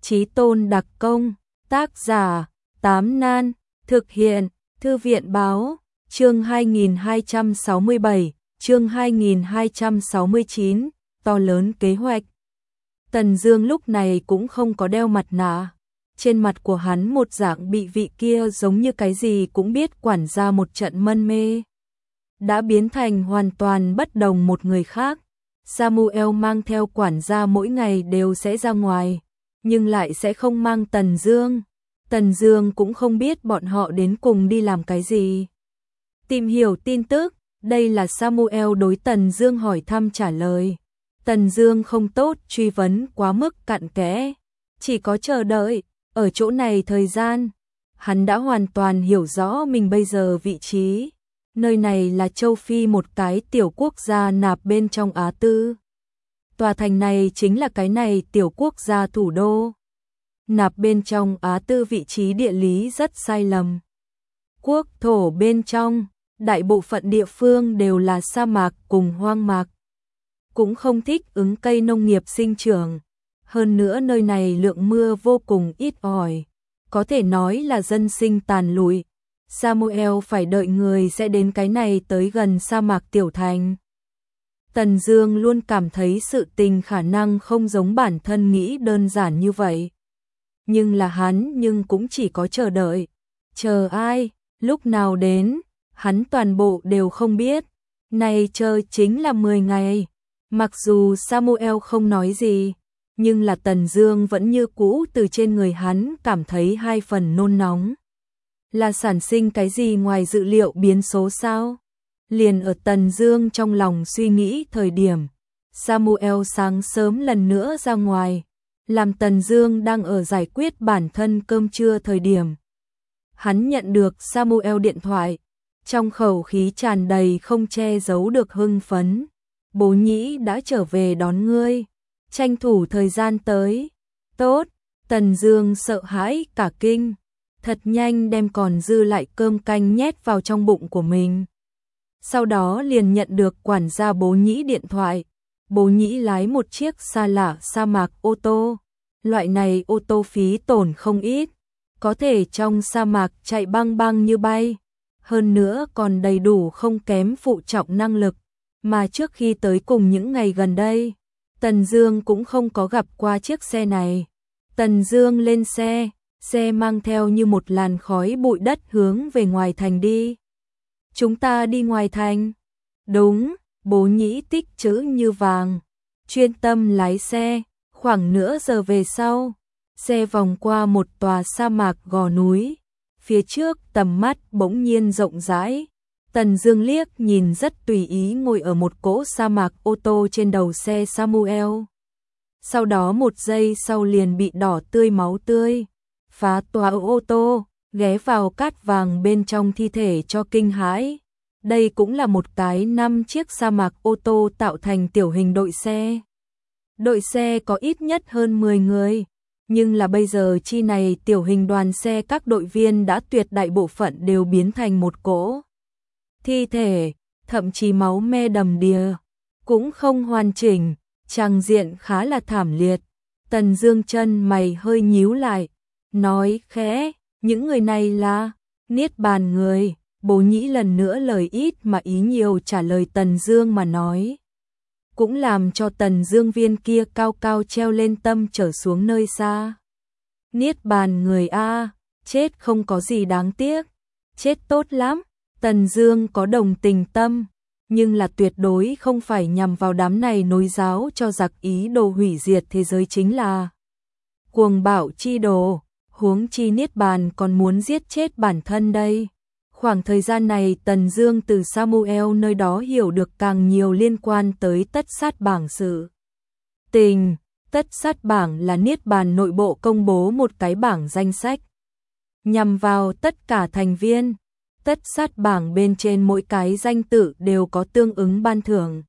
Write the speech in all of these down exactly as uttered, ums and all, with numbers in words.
Chí Tôn đặc công, tác giả, Tám Nan, thực hiện, Thư viện báo, chương hai nghìn hai trăm sáu mươi bảy, chương hai nghìn hai trăm sáu mươi chín, to lớn kế hoạch. Tần Dương lúc này cũng không có đeo mặt nạ. Trên mặt của hắn một dạng bị vị kia giống như cái gì cũng biết quản gia một trận mân mê. Đã biến thành hoàn toàn bất đồng một người khác. Samuel mang theo quản gia mỗi ngày đều sẽ ra ngoài, nhưng lại sẽ không mang Tần Dương. Tần Dương cũng không biết bọn họ đến cùng đi làm cái gì. Tìm hiểu tin tức, đây là Samuel đối Tần Dương hỏi thăm trả lời. Tần Dương không tốt truy vấn quá mức cặn kẽ, chỉ có chờ đợi. Ở chỗ này thời gian, hắn đã hoàn toàn hiểu rõ mình bây giờ vị trí. Nơi này là châu Phi một cái tiểu quốc gia nạp bên trong Á Tư. Tòa thành này chính là cái này tiểu quốc gia thủ đô. Nạp bên trong Á Tư vị trí địa lý rất sai lầm. Quốc thổ bên trong, đại bộ phận địa phương đều là sa mạc cùng hoang mạc. Cũng không thích ứng cây nông nghiệp sinh trưởng. Hơn nữa nơi này lượng mưa vô cùng ít ỏi, có thể nói là dân sinh tàn lụi. Samuel phải đợi người sẽ đến cái này tới gần sa mạc tiểu thành. Tần Dương luôn cảm thấy sự tình khả năng không giống bản thân nghĩ đơn giản như vậy. Nhưng là hắn nhưng cũng chỉ có chờ đợi. Chờ ai, lúc nào đến, hắn toàn bộ đều không biết. Này chờ chính là mười ngày. Mặc dù Samuel không nói gì, nhưng là Tần Dương vẫn như cũ từ trên người hắn cảm thấy hai phần nôn nóng. Là sản sinh cái gì ngoài dự liệu biến số sao? Liền ở Tần Dương trong lòng suy nghĩ thời điểm, Samuel sáng sớm lần nữa ra ngoài, làm Tần Dương đang ở giải quyết bản thân cơm trưa thời điểm. Hắn nhận được Samuel điện thoại, trong khẩu khí tràn đầy không che giấu được hưng phấn. Bố Nhĩ đã trở về đón ngươi, tranh thủ thời gian tới. Tốt, Tần Dương sợ hãi cả kinh, thật nhanh đem còn dư lại cơm canh nhét vào trong bụng của mình. Sau đó liền nhận được quản gia Bố Nhĩ điện thoại. Bố Nhĩ lái một chiếc xa lạ sa mạc ô tô. Loại này ô tô phí tổn không ít, có thể trong sa mạc chạy băng băng như bay. Hơn nữa còn đầy đủ không kém phụ trọng năng lực. Mà trước khi tới cùng những ngày gần đây, Tần Dương cũng không có gặp qua chiếc xe này. Tần Dương lên xe, xe mang theo như một làn khói bụi đất hướng về ngoài thành đi. Chúng ta đi ngoài thành. Đúng, Bố Nhĩ tích chữ như vàng, chuyên tâm lái xe. Khoảng nửa giờ về sau, xe vòng qua một tòa sa mạc gò núi. Phía trước tầm mắt bỗng nhiên rộng rãi. Tần Dương liếc nhìn rất tùy ý ngồi ở một cỗ sa mạc ô tô trên đầu xe Samuel. Sau đó một giây sau liền bị đỏ tươi máu tươi phá toa ô tô, ghé vào cát vàng bên trong thi thể cho kinh hãi. Đây cũng là một cái năm chiếc sa mạc ô tô tạo thành tiểu hình đội xe. Đội xe có ít nhất hơn mười người, nhưng là bây giờ chi này tiểu hình đoàn xe các đội viên đã tuyệt đại bộ phận đều biến thành một cỗ thi thể, thậm chí máu me đầm đìa, cũng không hoàn chỉnh, trang diện khá là thảm liệt. Tần Dương chân mày hơi nhíu lại, nói khẽ, những người này là Niết Bàn người. Bố Nhĩ lần nữa lời ít mà ý nhiều trả lời Tần Dương mà nói, cũng làm cho Tần Dương viên kia cao cao treo lên tâm trở xuống nơi xa. Niết Bàn người a, chết không có gì đáng tiếc, chết tốt lắm. Tần Dương có đồng tình tâm, nhưng là tuyệt đối không phải nhằm vào đám này nối giáo cho giặc ý đồ hủy diệt thế giới chính là cuồng bạo chi đồ, huống chi Niết Bàn còn muốn giết chết bản thân đây. Khoảng thời gian này Tần Dương từ Samuel nơi đó hiểu được càng nhiều liên quan tới tất sát bảng sự tình. Tất sát bảng là Niết Bàn nội bộ công bố một cái bảng danh sách nhằm vào tất cả thành viên. Tất sát bảng bên trên mỗi cái danh tự đều có tương ứng ban thưởng.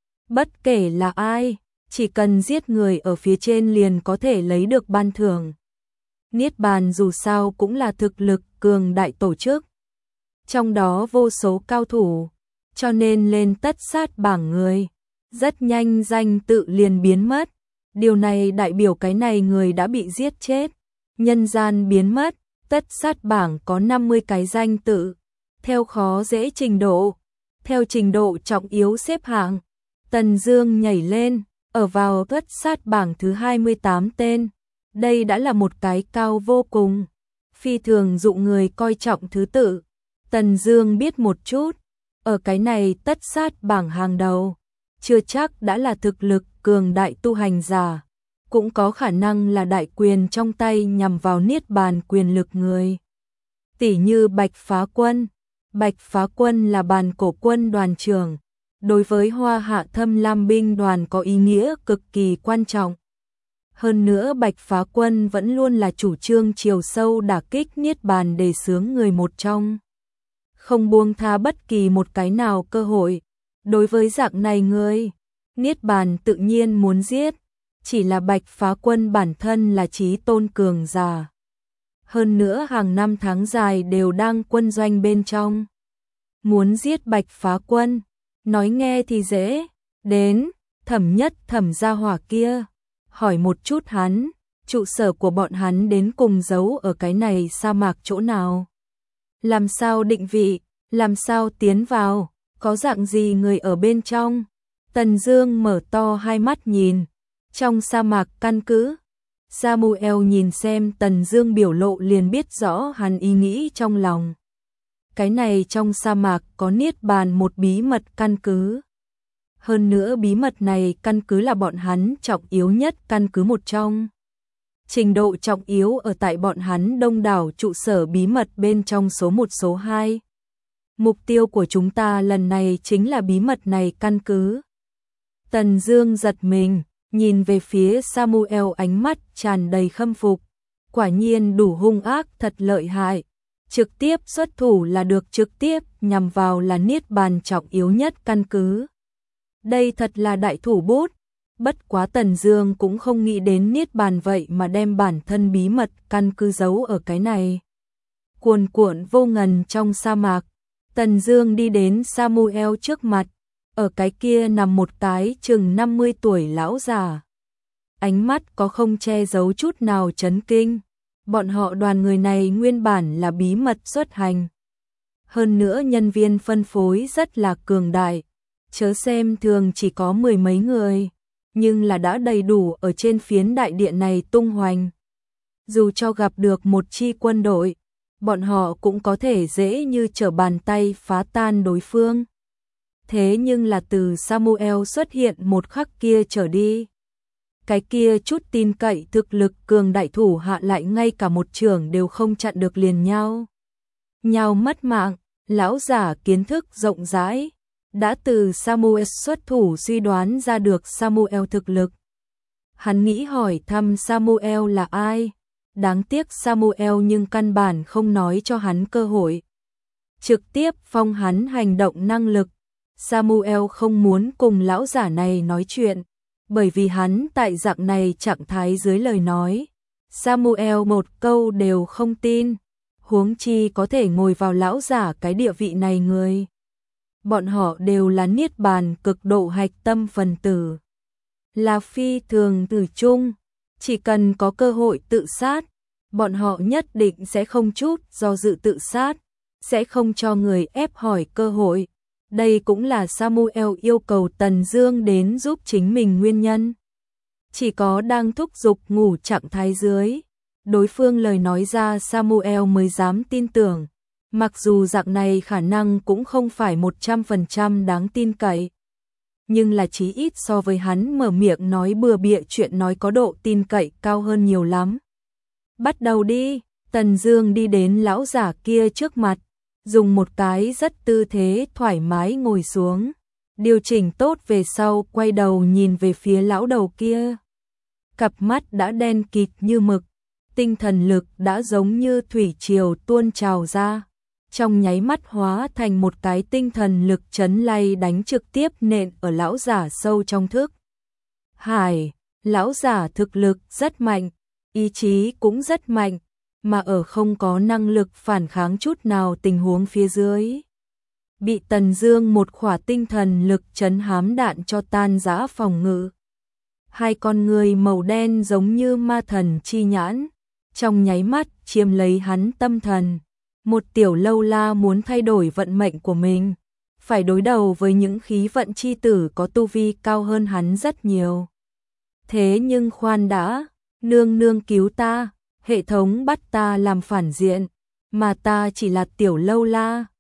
Bất kể là ai, chỉ cần giết người ở phía trên liền có thể lấy được ban thưởng. Niết Bàn dù sao cũng là thực lực cường đại tổ chức, trong đó vô số cao thủ, cho nên lên tất sát bảng người, rất nhanh danh tự liền biến mất. Điều này đại biểu cái này người đã bị giết chết, nhân gian biến mất. Tất sát bảng có năm mươi cái danh tự, theo khó dễ trình độ, theo trình độ trọng yếu xếp hạng. Tần Dương nhảy lên, ở vào tất sát bảng thứ hai mươi tám tên. Đây đã là một cái cao vô cùng, phi thường dụ người coi trọng thứ tự. Tần Dương biết một chút, ở cái này tất sát bảng hàng đầu, chưa chắc đã là thực lực cường đại tu hành giả, cũng có khả năng là đại quyền trong tay nhằm vào niết bàn quyền lực người. Tỷ như Bạch Phá Quân. Bạch Phá Quân là bàn cổ quân đoàn trưởng, đối với Hoa Hạ Thâm Lam binh đoàn có ý nghĩa cực kỳ quan trọng. Hơn nữa Bạch Phá Quân vẫn luôn là chủ trương chiều sâu đả kích niết bàn đề xướng người một trong, không buông tha bất kỳ một cái nào cơ hội. Đối với dạng này người, niết bàn tự nhiên muốn giết, chỉ là Bạch Phá Quân bản thân là chí tôn cường giả. Hơn nữa hàng năm tháng dài đều đang quân doanh bên trong. Muốn giết Bạch Phá Quân, nói nghe thì dễ, đến Thẩm Nhất Thẩm gia hỏa kia, hỏi một chút hắn, trụ sở của bọn hắn đến cùng giấu ở cái này sa mạc chỗ nào? Làm sao định vị, làm sao tiến vào, có dạng gì người ở bên trong? Tần Dương mở to hai mắt nhìn, trong sa mạc căn cứ. Samuel nhìn xem Tần Dương biểu lộ liền biết rõ hắn ý nghĩ trong lòng. Cái này trong sa mạc có niết bàn một bí mật căn cứ. Hơn nữa bí mật này căn cứ là bọn hắn trọng yếu nhất căn cứ một trong. Trình độ trọng yếu ở tại bọn hắn đông đảo trụ sở bí mật bên trong số một số hai. Mục tiêu của chúng ta lần này chính là bí mật này căn cứ. Tần Dương giật mình, nhìn về phía Samuel ánh mắt tràn đầy khâm phục. Quả nhiên đủ hung ác thật lợi hại. Trực tiếp xuất thủ là được, trực tiếp nhằm vào là niết bàn trọng yếu nhất căn cứ. Đây thật là đại thủ bút. Bất quá Tần Dương cũng không nghĩ đến niết bàn vậy mà đem bản thân bí mật căn cứ giấu ở cái này. Cuồn cuộn vô ngần trong sa mạc, Tần Dương đi đến Samuel trước mặt. Ở cái kia nằm một cái chừng năm mươi tuổi lão già. Ánh mắt có không che giấu chút nào chấn kinh. Bọn họ đoàn người này nguyên bản là bí mật xuất hành. Hơn nữa nhân viên phân phối rất là cường đại. Chớ xem thường chỉ có mười mấy người, nhưng là đã đầy đủ ở trên phiến đại địa này tung hoành. Dù cho gặp được một chi quân đội, bọn họ cũng có thể dễ như trở bàn tay phá tan đối phương. Thế nhưng là từ Samuel xuất hiện một khắc kia trở đi, cái kia chút tin cậy thực lực cường đại thủ hạ lại ngay cả một trường đều không chặn được liền nhau. Nhau mất mạng, lão giả kiến thức rộng rãi, đã từ Samuel xuất thủ suy đoán ra được Samuel thực lực. Hắn nghĩ hỏi thăm Samuel là ai, đáng tiếc Samuel nhưng căn bản không nói cho hắn cơ hội. Trực tiếp phong hắn hành động năng lực. Samuel không muốn cùng lão giả này nói chuyện, bởi vì hắn tại dạng này trạng thái dưới lời nói. Samuel một câu đều không tin, huống chi có thể ngồi vào lão giả cái địa vị này người. Bọn họ đều là niết bàn cực độ hạch tâm phần tử. Là phi thường tử chung, chỉ cần có cơ hội tự sát, bọn họ nhất định sẽ không chút do dự tự sát, sẽ không cho người ép hỏi cơ hội. Đây cũng là Samuel yêu cầu Tần Dương đến giúp chính mình nguyên nhân. Chỉ có đang thúc giục ngủ trạng thái dưới, đối phương lời nói ra Samuel mới dám tin tưởng. Mặc dù dạng này khả năng cũng không phải một trăm phần trăm đáng tin cậy, nhưng là chí ít so với hắn mở miệng nói bừa bịa chuyện nói có độ tin cậy cao hơn nhiều lắm. Bắt đầu đi, Tần Dương đi đến lão giả kia trước mặt, dùng một cái rất tư thế thoải mái ngồi xuống, điều chỉnh tốt về sau quay đầu nhìn về phía lão đầu kia. Cặp mắt đã đen kịt như mực, tinh thần lực đã giống như thủy triều tuôn trào ra, trong nháy mắt hóa thành một cái tinh thần lực chấn lay đánh trực tiếp nện ở lão giả sâu trong thức. Hải, lão giả thực lực rất mạnh, ý chí cũng rất mạnh, mà ở không có năng lực phản kháng chút nào tình huống phía dưới. Bị Tần Dương một khỏa tinh thần lực chấn hám đạn cho tan rã phòng ngự. hai con người màu đen giống như ma thần chi nhãn, trong nháy mắt chiếm lấy hắn tâm thần. Một tiểu lâu la muốn thay đổi vận mệnh của mình, phải đối đầu với những khí vận chi tử có tu vi cao hơn hắn rất nhiều. Thế nhưng khoan đã, nương nương cứu ta, hệ thống bắt ta làm phản diện, mà ta chỉ là tiểu lâu la,